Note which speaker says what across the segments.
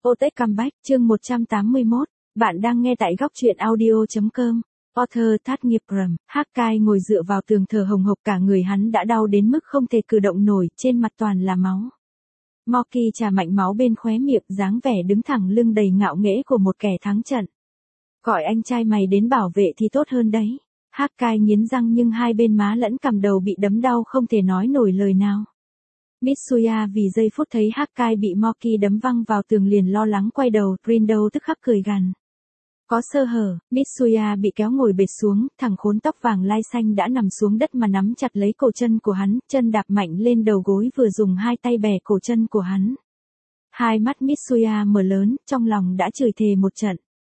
Speaker 1: Otech Comeback, chương 181, bạn đang nghe tại góc truyện audio.com. Author Thát Nghiệp Rầm, Hakai ngồi dựa vào tường thở hồng hộc, cả người hắn đã đau đến mức không thể cử động nổi, trên mặt toàn là máu. Moki trà mạnh máu bên khóe miệng, dáng vẻ đứng thẳng lưng đầy ngạo nghễ của một kẻ thắng trận. Gọi anh trai mày đến bảo vệ thì tốt hơn đấy. Hakai nghiến răng nhưng hai bên má lẫn cằm đầu bị đấm đau không thể nói nổi lời nào. Mitsuya vì giây phút thấy Hakai bị Moki đấm văng vào tường liền lo lắng quay đầu, Rindo tức khắc cười gằn. Có sơ hở, Mitsuya bị kéo ngồi bệt xuống, thằng khốn tóc vàng lai xanh đã nằm xuống đất mà nắm chặt lấy cổ chân của hắn, chân đạp mạnh lên đầu gối vừa dùng hai tay bẻ cổ chân của hắn. Hai mắt Mitsuya mở lớn, trong lòng đã chửi thề một trận.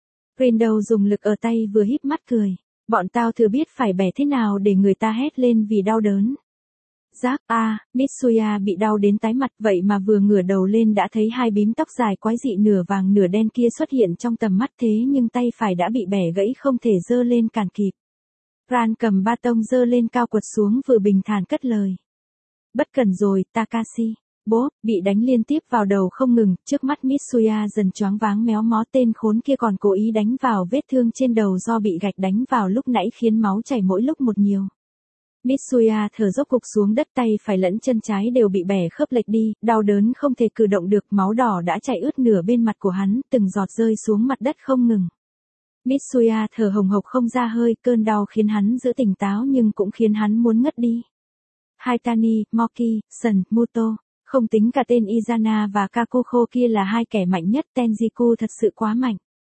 Speaker 1: Rindo dùng lực ở tay vừa híp mắt cười. Bọn tao thừa biết phải bẻ thế nào để người ta hét lên vì đau đớn. Giác Mitsuya bị đau đến tái mặt, vậy mà vừa ngửa đầu lên đã thấy hai bím tóc dài quái dị nửa vàng nửa đen kia xuất hiện trong tầm mắt, thế nhưng tay phải đã bị bẻ gãy không thể giơ lên cản kịp. Ran cầm ba tông giơ lên cao quật xuống vừa bình thản cất lời. Bất cần rồi, Takashi. Bố, bị đánh liên tiếp vào đầu không ngừng, trước mắt Mitsuya dần choáng váng méo mó, tên khốn kia còn cố ý đánh vào vết thương trên đầu do bị gạch đánh vào lúc nãy khiến máu chảy mỗi lúc một nhiều. Mitsuya thở dốc gục xuống đất, tay phải lẫn chân trái đều bị bẻ khớp lệch đi, đau đớn không thể cử động được, máu đỏ đã chảy ướt nửa bên mặt của hắn, từng giọt rơi xuống mặt đất không ngừng. Mitsuya thở hồng hộc không ra hơi, cơn đau khiến hắn giữ tỉnh táo nhưng cũng khiến hắn muốn ngất đi. Haitani, Moki, Sun, Muto, không tính cả tên Izana và Kakuko kia là hai kẻ mạnh nhất, Tenjiku thật sự quá mạnh.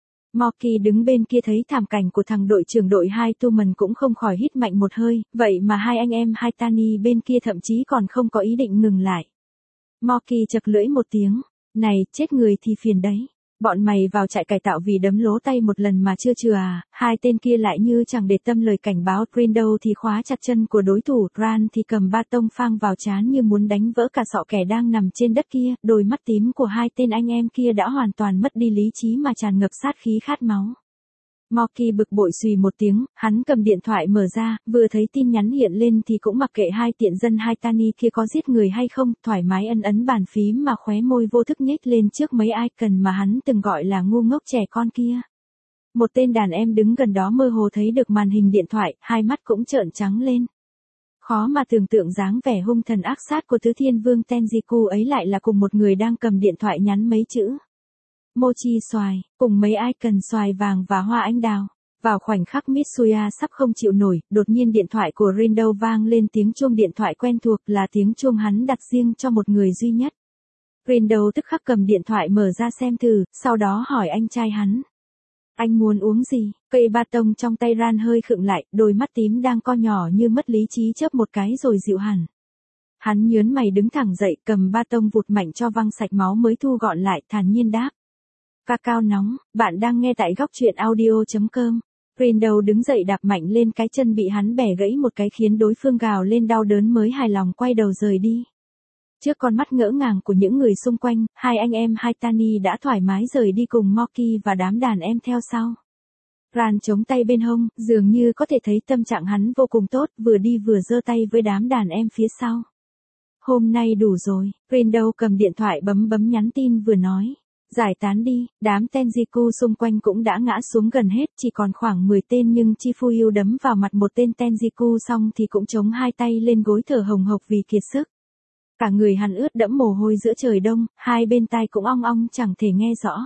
Speaker 1: Moki đứng bên kia thấy thảm cảnh của thằng đội trưởng đội 2 Tumen cũng không khỏi hít mạnh một hơi, vậy mà hai anh em Haitani bên kia thậm chí còn không có ý định ngừng lại. Moki chật lưỡi một tiếng, này, chết người thì phiền đấy. Bọn mày vào trại cải tạo vì đấm lố tay một lần mà chưa chừa à? Hai tên kia lại như chẳng để tâm lời cảnh báo. Rindo thì khóa chặt chân của đối thủ, Ran thì cầm ba tông phang vào trán như muốn đánh vỡ cả sọ kẻ đang nằm trên đất kia. Đôi mắt tím của hai tên anh em kia đã hoàn toàn mất đi lý trí mà tràn ngập sát khí khát máu. Moki bực bội xùy một tiếng, hắn cầm điện thoại mở ra, vừa thấy tin nhắn hiện lên thì cũng mặc kệ hai tiện dân Haitani kia có giết người hay không, thoải mái ấn bàn phím mà khóe môi vô thức nhếch lên trước mấy icon mà hắn từng gọi là ngu ngốc trẻ con kia. Một tên đàn em đứng gần đó mơ hồ thấy được màn hình điện thoại, hai mắt cũng trợn trắng lên. Khó mà tưởng tượng dáng vẻ hung thần ác sát của Tứ Thiên Vương Tenjiku ấy lại là cùng một người đang cầm điện thoại nhắn mấy chữ. Mochi xoài, cùng mấy icon xoài vàng và hoa anh đào. Vào khoảnh khắc Mitsuya sắp không chịu nổi, đột nhiên điện thoại của Rindo vang lên tiếng chuông điện thoại quen thuộc, là tiếng chuông hắn đặt riêng cho một người duy nhất. Rindo tức khắc cầm điện thoại mở ra xem thử, sau đó hỏi anh trai hắn. Anh muốn uống gì? Cây ba tông trong tay Ran hơi khựng lại, đôi mắt tím đang co nhỏ như mất lý trí chớp một cái rồi dịu hẳn. Hắn nhớn mày đứng thẳng dậy, cầm ba tông vụt mạnh cho văng sạch máu mới thu gọn lại, thản nhiên đáp. Cacao nóng, bạn đang nghe tại góc truyện audio.com. Rindo đứng dậy đạp mạnh lên cái chân bị hắn bẻ gãy một cái khiến đối phương gào lên đau đớn mới hài lòng quay đầu rời đi. Trước con mắt ngỡ ngàng của những người xung quanh, hai anh em Haitani đã thoải mái rời đi cùng Moki và đám đàn em theo sau. Ran chống tay bên hông, dường như có thể thấy tâm trạng hắn vô cùng tốt, vừa đi vừa giơ tay với đám đàn em phía sau. Hôm nay đủ rồi, Rindo cầm điện thoại bấm nhắn tin vừa nói. Giải tán đi, đám Tenjiku xung quanh cũng đã ngã xuống gần hết, chỉ còn khoảng 10 tên nhưng Chifuyu đấm vào mặt một tên Tenjiku xong thì cũng chống hai tay lên gối thở hồng hộc vì kiệt sức. Cả người hắn ướt đẫm mồ hôi giữa trời đông, hai bên tai cũng ong ong chẳng thể nghe rõ.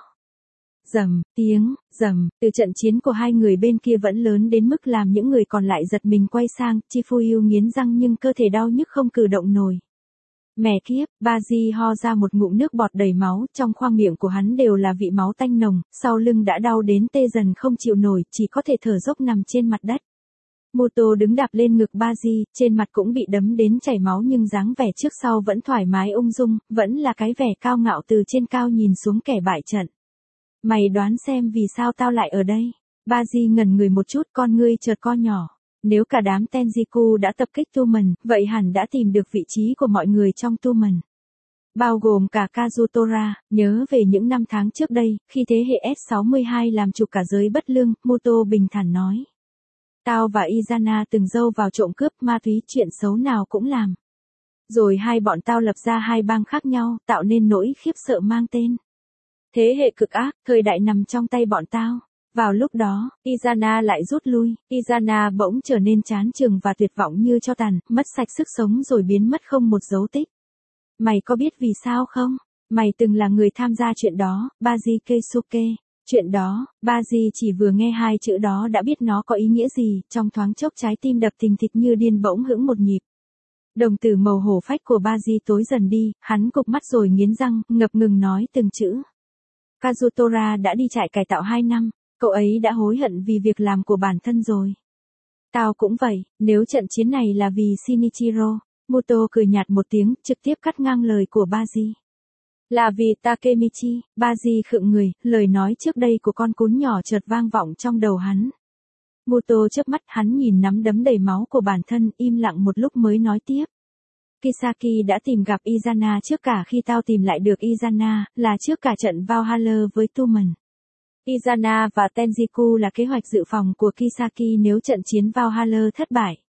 Speaker 1: Rầm, tiếng, rầm, từ trận chiến của hai người bên kia vẫn lớn đến mức làm những người còn lại giật mình quay sang, Chifuyu nghiến răng nhưng cơ thể đau nhức không cử động nổi. Mẹ kiếp, Baji ho ra một ngụm nước bọt đầy máu, trong khoang miệng của hắn đều là vị máu tanh nồng, sau lưng đã đau đến tê dần không chịu nổi, chỉ có thể thở dốc nằm trên mặt đất. Muto đứng đạp lên ngực Baji, trên mặt cũng bị đấm đến chảy máu nhưng dáng vẻ trước sau vẫn thoải mái ung dung, vẫn là cái vẻ cao ngạo từ trên cao nhìn xuống kẻ bại trận. Mày đoán xem vì sao tao lại ở đây? Baji ngẩn người một chút, con ngươi chợt co nhỏ. Nếu cả đám Tenjiku đã tập kích Tumen, vậy hẳn đã tìm được vị trí của mọi người trong Tumen. Bao gồm cả Kazutora, nhớ về những năm tháng trước đây, khi thế hệ S62 làm chủ cả giới bất lương, Muto bình thản nói. Tao và Izana từng dâu vào trộm cướp ma túy, chuyện xấu nào cũng làm. Rồi hai bọn tao lập ra hai bang khác nhau, tạo nên nỗi khiếp sợ mang tên Thế hệ cực ác, thời đại nằm trong tay bọn tao. Vào lúc đó, Izana lại rút lui, Izana bỗng trở nên chán chường và tuyệt vọng như tro tàn, mất sạch sức sống rồi biến mất không một dấu tích. Mày có biết vì sao không? Mày từng là người tham gia chuyện đó, Baji Keisuke. Chuyện đó, Baji chỉ vừa nghe hai chữ đó đã biết nó có ý nghĩa gì, trong thoáng chốc trái tim đập thình thịch như điên bỗng hững một nhịp. Đồng tử màu hổ phách của Baji tối dần đi, hắn cụp mắt rồi nghiến răng, ngập ngừng nói từng chữ. Kazutora đã đi trại cải tạo 2 năm, cậu ấy đã hối hận vì việc làm của bản thân rồi. Tao cũng vậy, nếu trận chiến này là vì Shinichiro, Muto cười nhạt một tiếng, trực tiếp cắt ngang lời của Baji. Là vì Takemichi, Baji khựng người, lời nói trước đây của con cún nhỏ chợt vang vọng trong đầu hắn. Muto chớp mắt, hắn nhìn nắm đấm đầy máu của bản thân, im lặng một lúc mới nói tiếp. Kisaki đã tìm gặp Izana trước cả khi tao tìm lại được Izana, là trước cả trận Valhalla với Tumen. Izana và Tenjiku là kế hoạch dự phòng của Kisaki nếu trận chiến Valhalla thất bại.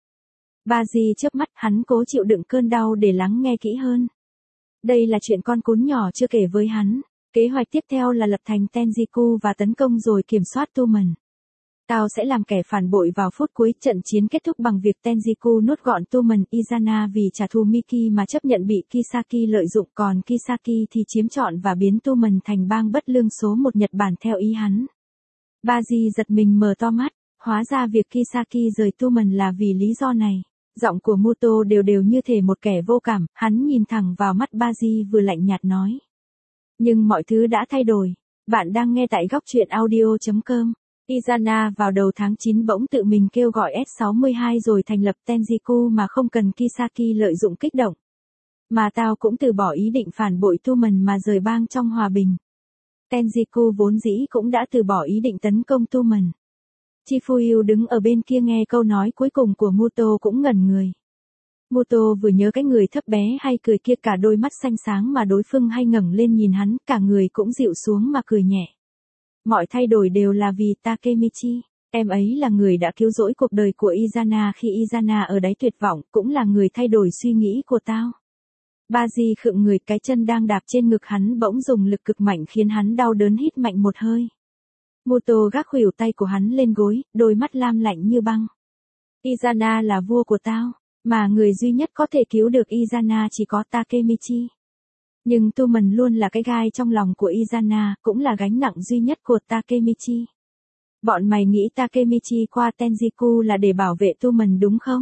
Speaker 1: Baji chớp mắt, hắn cố chịu đựng cơn đau để lắng nghe kỹ hơn. Đây là chuyện con cún nhỏ chưa kể với hắn. Kế hoạch tiếp theo là lập thành Tenjiku và tấn công rồi kiểm soát Tumen. Tao sẽ làm kẻ phản bội vào phút cuối, trận chiến kết thúc bằng việc Tenjiku nuốt gọn Tumen. Izana vì trả thù Miki mà chấp nhận bị Kisaki lợi dụng, còn Kisaki thì chiếm trọn và biến Tumen thành bang bất lương số 1 Nhật Bản theo ý hắn. Baji giật mình mở to mắt, hóa ra việc Kisaki rời Tumen là vì lý do này. Giọng của Muto đều đều như thể một kẻ vô cảm, hắn nhìn thẳng vào mắt Baji vừa lạnh nhạt nói. Nhưng mọi thứ đã thay đổi. Bạn đang nghe tại góc truyện audio.com. Izana vào đầu tháng 9 bỗng tự mình kêu gọi S62 rồi thành lập Tenjiku mà không cần Kisaki lợi dụng kích động. Mà tao cũng từ bỏ ý định phản bội Tumen mà rời bang trong hòa bình. Tenjiku vốn dĩ cũng đã từ bỏ ý định tấn công Tumen. Chifuyu đứng ở bên kia nghe câu nói cuối cùng của Muto cũng ngẩn người. Muto vừa nhớ cái người thấp bé hay cười kia, cả đôi mắt xanh sáng mà đối phương hay ngẩng lên nhìn hắn, cả người cũng dịu xuống mà cười nhẹ. Mọi thay đổi đều là vì Takemichi, em ấy là người đã cứu rỗi cuộc đời của Izana khi Izana ở đáy tuyệt vọng, cũng là người thay đổi suy nghĩ của tao. Baji khựng người, cái chân đang đạp trên ngực hắn bỗng dùng lực cực mạnh khiến hắn đau đớn hít mạnh một hơi. Muto gác khuỷu tay của hắn lên gối, đôi mắt lam lạnh như băng. Izana là vua của tao, mà người duy nhất có thể cứu được Izana chỉ có Takemichi. Nhưng Tumen luôn là cái gai trong lòng của Izana, cũng là gánh nặng duy nhất của Takemichi. Bọn mày nghĩ Takemichi qua Tenjiku là để bảo vệ Tumen đúng không?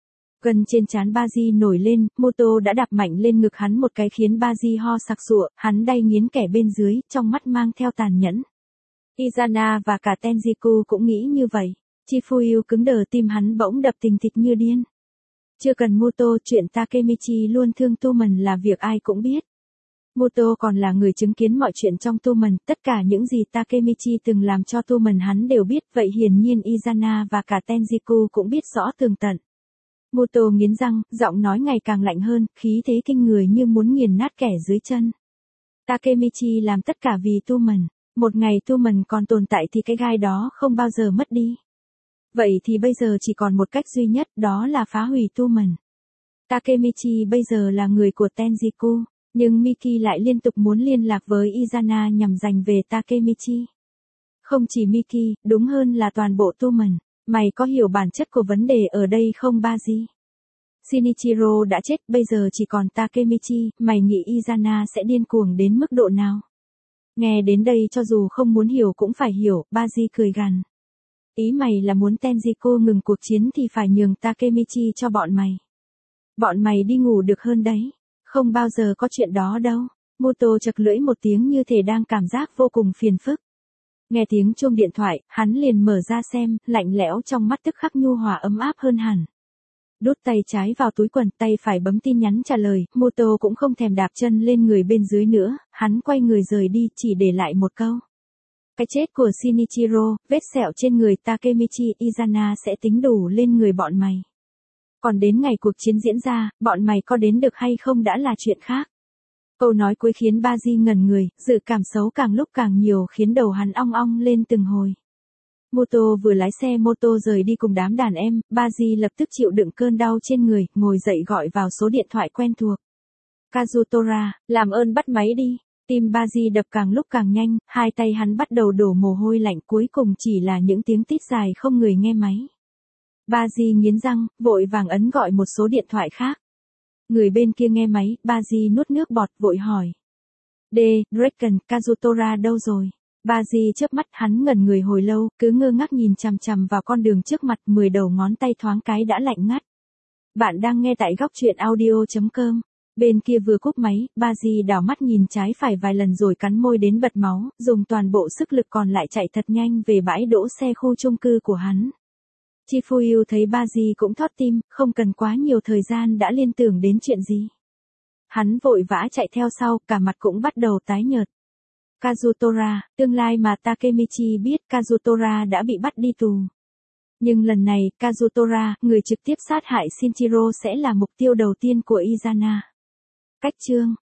Speaker 1: Gần trên trán Baji nổi lên, Muto đã đạp mạnh lên ngực hắn một cái khiến Baji ho sặc sụa, hắn đay nghiến kẻ bên dưới, trong mắt mang theo tàn nhẫn. Izana và cả Tenjiku cũng nghĩ như vậy. Chifuyu cứng đờ, tim hắn bỗng đập thình thịch như điên. Chưa cần Muto, chuyện Takemichi luôn thương Tumen là việc ai cũng biết. Muto còn là người chứng kiến mọi chuyện trong Tumen, tất cả những gì Takemichi từng làm cho Tumen hắn đều biết, vậy hiển nhiên Izana và cả Tenjiku cũng biết rõ tường tận. Muto nghiến răng, giọng nói ngày càng lạnh hơn, khí thế kinh người như muốn nghiền nát kẻ dưới chân. Takemichi làm tất cả vì Tumen. Một ngày Tumen còn tồn tại thì cái gai đó không bao giờ mất đi. Vậy thì bây giờ chỉ còn một cách duy nhất, đó là phá hủy Tumen. Takemichi bây giờ là người của Tenjiku, nhưng Miki lại liên tục muốn liên lạc với Izana nhằm giành về Takemichi. Không chỉ Miki, đúng hơn là toàn bộ Tumen. Mày có hiểu bản chất của vấn đề ở đây không Baji? Shinichiro đã chết, bây giờ chỉ còn Takemichi, mày nghĩ Izana sẽ điên cuồng đến mức độ nào? Nghe đến đây cho dù không muốn hiểu cũng phải hiểu, Baji cười gằn. Ý mày là muốn Tenjiku ngừng cuộc chiến thì phải nhường Takemichi cho bọn mày. Bọn mày đi ngủ được hơn đấy. Không bao giờ có chuyện đó đâu. Muto chật lưỡi một tiếng như thể đang cảm giác vô cùng phiền phức. Nghe tiếng chuông điện thoại, hắn liền mở ra xem, lạnh lẽo trong mắt tức khắc nhu hòa ấm áp hơn hẳn. Đút tay trái vào túi quần, tay phải bấm tin nhắn trả lời, Muto cũng không thèm đạp chân lên người bên dưới nữa, hắn quay người rời đi, chỉ để lại một câu. Cái chết của Shinichiro, vết sẹo trên người Takemichi, Izana sẽ tính đủ lên người bọn mày. Còn đến ngày cuộc chiến diễn ra, bọn mày có đến được hay không đã là chuyện khác. Câu nói cuối khiến Baji ngẩn người, dự cảm xấu càng lúc càng nhiều khiến đầu hắn ong ong lên từng hồi. Muto vừa lái xe mô tô rời đi cùng đám đàn em, Baji lập tức chịu đựng cơn đau trên người, ngồi dậy gọi vào số điện thoại quen thuộc. Kazutora, làm ơn bắt máy đi. Tim Baji đập càng lúc càng nhanh, hai tay hắn bắt đầu đổ mồ hôi lạnh, cuối cùng chỉ là những tiếng tít dài không người nghe máy. Baji nghiến răng, vội vàng ấn gọi một số điện thoại khác. Người bên kia nghe máy, Baji nuốt nước bọt vội hỏi. Draken, Kazutora đâu rồi? Baji chớp mắt, hắn ngẩn người hồi lâu, cứ ngơ ngác nhìn chằm chằm vào con đường trước mặt, 10 đầu ngón tay thoáng cái đã lạnh ngắt. Bạn đang nghe tại góc truyện audio.com. Bên kia vừa cúp máy, Baji đảo mắt nhìn trái phải vài lần rồi cắn môi đến bật máu, dùng toàn bộ sức lực còn lại chạy thật nhanh về bãi đỗ xe khu chung cư của hắn. Chifuyu thấy Baji cũng thót tim, không cần quá nhiều thời gian đã liên tưởng đến chuyện gì. Hắn vội vã chạy theo sau, cả mặt cũng bắt đầu tái nhợt. Kazutora, tương lai mà Takemichi biết Kazutora đã bị bắt đi tù. Nhưng lần này, Kazutora, người trực tiếp sát hại Shinjiro sẽ là mục tiêu đầu tiên của Izana. Cách chương